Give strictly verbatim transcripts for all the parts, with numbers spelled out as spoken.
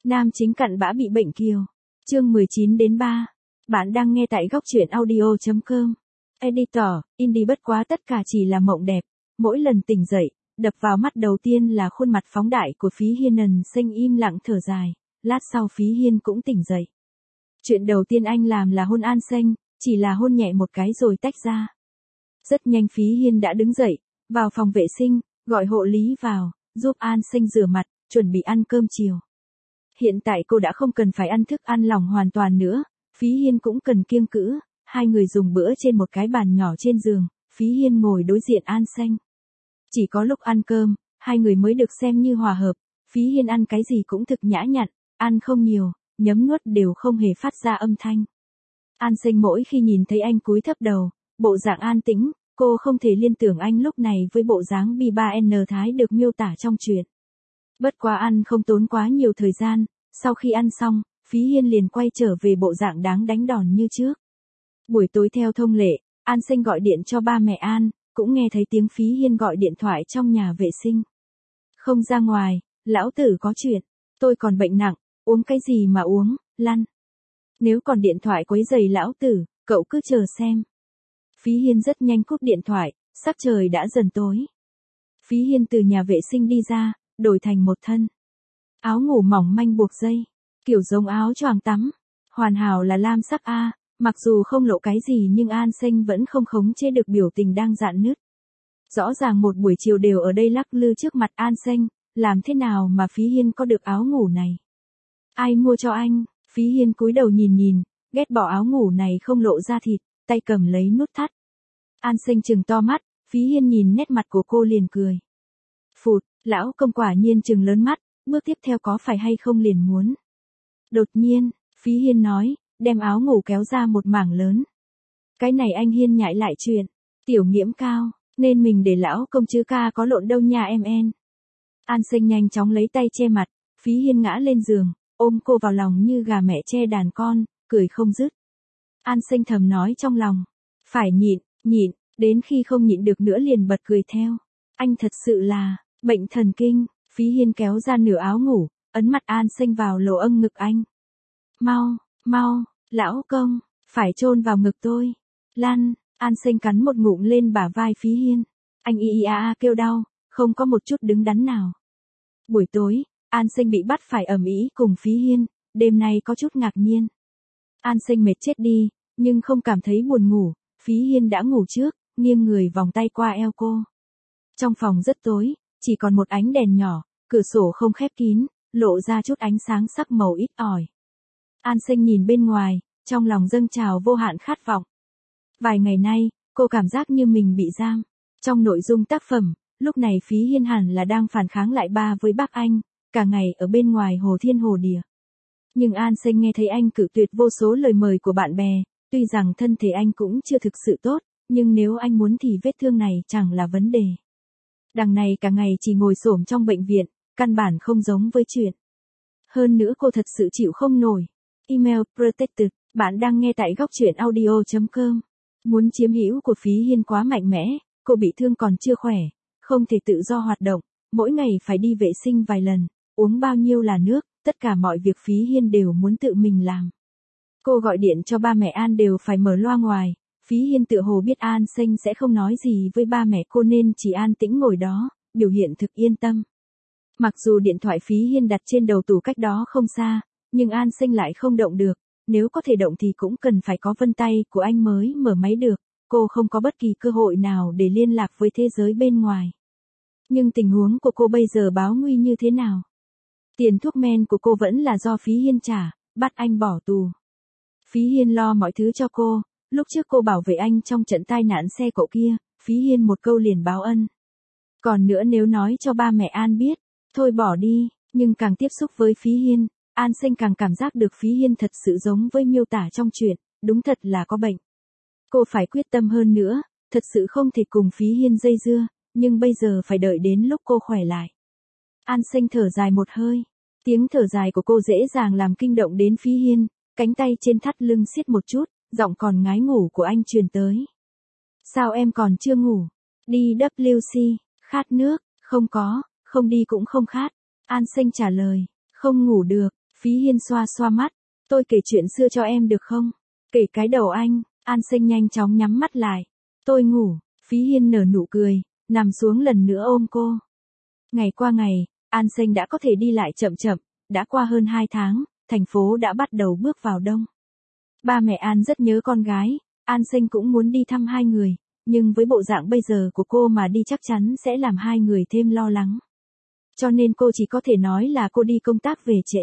Nam chính cặn bã bị bệnh kiều. Chương mười chín đến ba. Bạn đang nghe tại góc truyện audio chấm com. Editor, indie bất quá tất cả chỉ là mộng đẹp. Mỗi lần tỉnh dậy, đập vào mắt đầu tiên là khuôn mặt phóng đại của Phí Hiên. Nần Xanh im lặng thở dài, lát sau Phí Hiên cũng tỉnh dậy. Chuyện đầu tiên anh làm là hôn An Xanh, chỉ là hôn nhẹ một cái rồi tách ra. Rất nhanh Phí Hiên đã đứng dậy, vào phòng vệ sinh, gọi hộ lý vào, giúp An Xanh rửa mặt, chuẩn bị ăn cơm chiều. Hiện tại cô đã không cần phải ăn thức ăn lỏng hoàn toàn nữa, Phí Hiên cũng cần kiêng cữ, hai người dùng bữa trên một cái bàn nhỏ trên giường, Phí Hiên ngồi đối diện An Xanh. Chỉ có lúc ăn cơm, hai người mới được xem như hòa hợp, Phí Hiên ăn cái gì cũng thực nhã nhặn, ăn không nhiều, nhấm nuốt đều không hề phát ra âm thanh. An Xanh mỗi khi nhìn thấy anh cúi thấp đầu, bộ dạng an tĩnh, cô không thể liên tưởng anh lúc này với bộ dáng bi ba en thái được miêu tả trong truyện. Bất quá ăn không tốn quá nhiều thời gian, sau khi ăn xong, Phí Hiên liền quay trở về bộ dạng đáng đánh đòn như trước. Buổi tối theo thông lệ, An Xanh gọi điện cho ba mẹ An, cũng nghe thấy tiếng Phí Hiên gọi điện thoại trong nhà vệ sinh. Không ra ngoài, lão tử có chuyện, tôi còn bệnh nặng, uống cái gì mà uống, lăn. Nếu còn điện thoại quấy rầy lão tử, cậu cứ chờ xem. Phí Hiên rất nhanh cúp điện thoại, sắc trời đã dần tối. Phí Hiên từ nhà vệ sinh đi ra, đổi thành một thân áo ngủ mỏng manh buộc dây, kiểu giống áo choàng tắm, hoàn hảo là lam sắc A, mặc dù không lộ cái gì nhưng An Xanh vẫn không khống chế được biểu tình đang rạn nứt. Rõ ràng một buổi chiều đều ở đây lắc lư trước mặt An Xanh, làm thế nào mà Phí Hiên có được áo ngủ này? Ai mua cho anh? Phí Hiên cúi đầu nhìn nhìn, ghét bỏ áo ngủ này không lộ ra thịt, tay cầm lấy nút thắt. An Xanh trừng to mắt, Phí Hiên nhìn nét mặt của cô liền cười. Phụt, lão công quả nhiên trừng lớn mắt, bước tiếp theo có phải hay không liền muốn. Đột nhiên, Phí Hiên nói, đem áo ngủ kéo ra một mảng lớn. Cái này anh Hiên nhại lại chuyện, tiểu nghiễm cao, nên mình để lão công chứ ca có lộn đâu nha em en. An Xanh nhanh chóng lấy tay che mặt, Phí Hiên ngã lên giường, ôm cô vào lòng như gà mẹ che đàn con, cười không dứt. An Xanh thầm nói trong lòng, phải nhịn, nhịn, đến khi không nhịn được nữa liền bật cười theo. Anh thật sự là bệnh thần kinh. Phí Hiên kéo ra nửa áo ngủ, ấn mặt An Xanh vào lỗ âng ngực anh. Mau, mau, lão công, phải chôn vào ngực tôi. Lăn, An Xanh cắn một ngụm lên bả vai Phí Hiên. Anh y y a a kêu đau, không có một chút đứng đắn nào. Buổi tối, An Xanh bị bắt phải ầm ĩ cùng Phí Hiên, đêm nay có chút ngạc nhiên. An Xanh mệt chết đi, nhưng không cảm thấy buồn ngủ, Phí Hiên đã ngủ trước, nghiêng người vòng tay qua eo cô. Trong phòng rất tối, chỉ còn một ánh đèn nhỏ, cửa sổ không khép kín, lộ ra chút ánh sáng sắc màu ít ỏi. An Xanh nhìn bên ngoài, trong lòng dâng trào vô hạn khát vọng. Vài ngày nay, cô cảm giác như mình bị giam. Trong nội dung tác phẩm, lúc này Phí Hiên hẳn là đang phản kháng lại ba với bác anh, cả ngày ở bên ngoài hồ thiên hồ địa. Nhưng An Xanh nghe thấy anh cự tuyệt vô số lời mời của bạn bè, tuy rằng thân thể anh cũng chưa thực sự tốt, nhưng nếu anh muốn thì vết thương này chẳng là vấn đề. Đằng này cả ngày chỉ ngồi xổm trong bệnh viện, căn bản không giống với chuyện. Hơn nữa cô thật sự chịu không nổi. Email protected, bạn đang nghe tại góc truyện audio chấm com. Muốn chiếm hữu của Phí Hiên quá mạnh mẽ, cô bị thương còn chưa khỏe, không thể tự do hoạt động, mỗi ngày phải đi vệ sinh vài lần, uống bao nhiêu là nước, tất cả mọi việc Phí Hiên đều muốn tự mình làm. Cô gọi điện cho ba mẹ An đều phải mở loa ngoài, Phí Hiên tự hồ biết An Xanh sẽ không nói gì với ba mẹ cô nên chỉ an tĩnh ngồi đó, biểu hiện thực yên tâm. Mặc dù điện thoại Phí Hiên đặt trên đầu tủ cách đó không xa, nhưng An Xanh lại không động được, nếu có thể động thì cũng cần phải có vân tay của anh mới mở máy được, cô không có bất kỳ cơ hội nào để liên lạc với thế giới bên ngoài. Nhưng tình huống của cô bây giờ báo nguy như thế nào? Tiền thuốc men của cô vẫn là do Phí Hiên trả, bắt anh bỏ tù. Phí Hiên lo mọi thứ cho cô, lúc trước cô bảo vệ anh trong trận tai nạn xe cộ kia, Phí Hiên một câu liền báo ân. Còn nữa nếu nói cho ba mẹ An biết, thôi bỏ đi, nhưng càng tiếp xúc với Phí Hiên, An Xanh càng cảm giác được Phí Hiên thật sự giống với miêu tả trong truyện, đúng thật là có bệnh. Cô phải quyết tâm hơn nữa, thật sự không thể cùng Phí Hiên dây dưa, nhưng bây giờ phải đợi đến lúc cô khỏe lại. An Xanh thở dài một hơi, tiếng thở dài của cô dễ dàng làm kinh động đến Phí Hiên, cánh tay trên thắt lưng siết một chút, giọng còn ngái ngủ của anh truyền tới. Sao em còn chưa ngủ? Đi W C, khát nước, không có, không đi cũng không khát. An Xanh trả lời, không ngủ được. Phí Hiên xoa xoa mắt. Tôi kể chuyện xưa cho em được không? Kể cái đầu anh. An Sinh nhanh chóng nhắm mắt lại. Tôi ngủ. Phí Hiên nở nụ cười, nằm xuống lần nữa ôm cô. Ngày qua ngày, An Sinh đã có thể đi lại chậm chậm. Đã qua hơn hai tháng, thành phố đã bắt đầu bước vào đông. Ba mẹ An rất nhớ con gái. An Sinh cũng muốn đi thăm hai người. Nhưng với bộ dạng bây giờ của cô mà đi chắc chắn sẽ làm hai người thêm lo lắng. Cho nên cô chỉ có thể nói là cô đi công tác về trễ.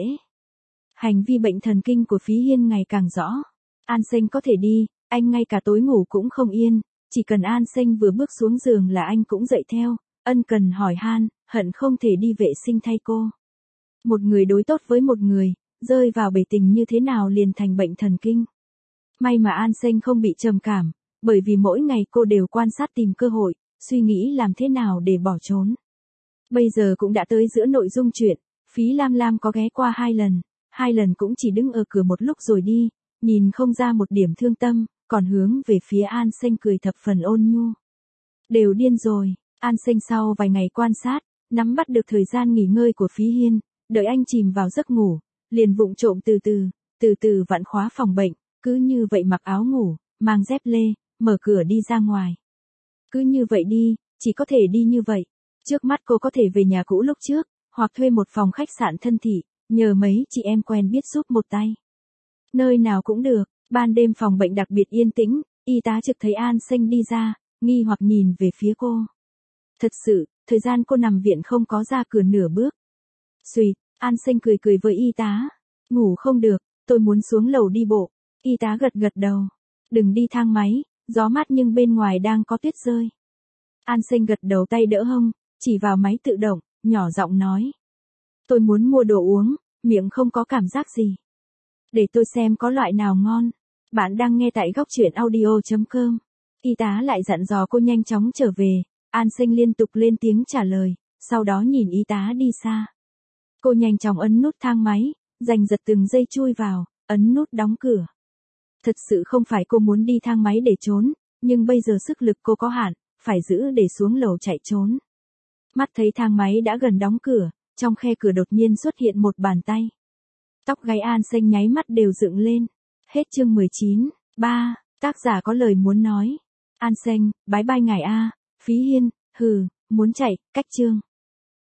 Hành vi bệnh thần kinh của Phí Hiên ngày càng rõ. An Sinh có thể đi, anh ngay cả tối ngủ cũng không yên. Chỉ cần An Sinh vừa bước xuống giường là anh cũng dậy theo, ân cần hỏi han, hận không thể đi vệ sinh thay cô. Một người đối tốt với một người, rơi vào bể tình như thế nào liền thành bệnh thần kinh. May mà An Sinh không bị trầm cảm, bởi vì mỗi ngày cô đều quan sát tìm cơ hội, suy nghĩ làm thế nào để bỏ trốn. Bây giờ cũng đã tới giữa nội dung chuyện, Phí Lam Lam có ghé qua hai lần, hai lần cũng chỉ đứng ở cửa một lúc rồi đi, nhìn không ra một điểm thương tâm, còn hướng về phía An Sinh cười thập phần ôn nhu. Đều điên rồi, An Sinh sau vài ngày quan sát, nắm bắt được thời gian nghỉ ngơi của Phí Hiên, đợi anh chìm vào giấc ngủ, liền vụng trộm từ từ, từ từ vặn khóa phòng bệnh, cứ như vậy mặc áo ngủ, mang dép lê, mở cửa đi ra ngoài. Cứ như vậy đi, chỉ có thể đi như vậy. Trước mắt cô có thể về nhà cũ lúc trước, hoặc thuê một phòng khách sạn thân thị, nhờ mấy chị em quen biết giúp một tay. Nơi nào cũng được, ban đêm phòng bệnh đặc biệt yên tĩnh, y tá trực thấy An Sinh đi ra, nghi hoặc nhìn về phía cô. Thật sự, thời gian cô nằm viện không có ra cửa nửa bước. Xùyt, An Sinh cười cười với y tá. Ngủ không được, tôi muốn xuống lầu đi bộ. Y tá gật gật đầu. Đừng đi thang máy, gió mát nhưng bên ngoài đang có tuyết rơi. An Sinh gật đầu tay đỡ hông, chỉ vào máy tự động, nhỏ giọng nói. Tôi muốn mua đồ uống, miệng không có cảm giác gì. Để tôi xem có loại nào ngon. Bạn đang nghe tại góc truyện audio chấm com. Y tá lại dặn dò cô nhanh chóng trở về. An Sinh liên tục lên tiếng trả lời, sau đó nhìn y tá đi xa. Cô nhanh chóng ấn nút thang máy, giành giật từng giây chui vào, ấn nút đóng cửa. Thật sự không phải cô muốn đi thang máy để trốn, nhưng bây giờ sức lực cô có hạn, phải giữ để xuống lầu chạy trốn. Mắt thấy thang máy đã gần đóng cửa, trong khe cửa đột nhiên xuất hiện một bàn tay. Tóc gáy An Sinh nháy mắt đều dựng lên. Hết chương mười chín. ba. Tác giả có lời muốn nói. An Sinh, bái bai ngài a. Phí Hiên, hừ, muốn chạy, cách chương.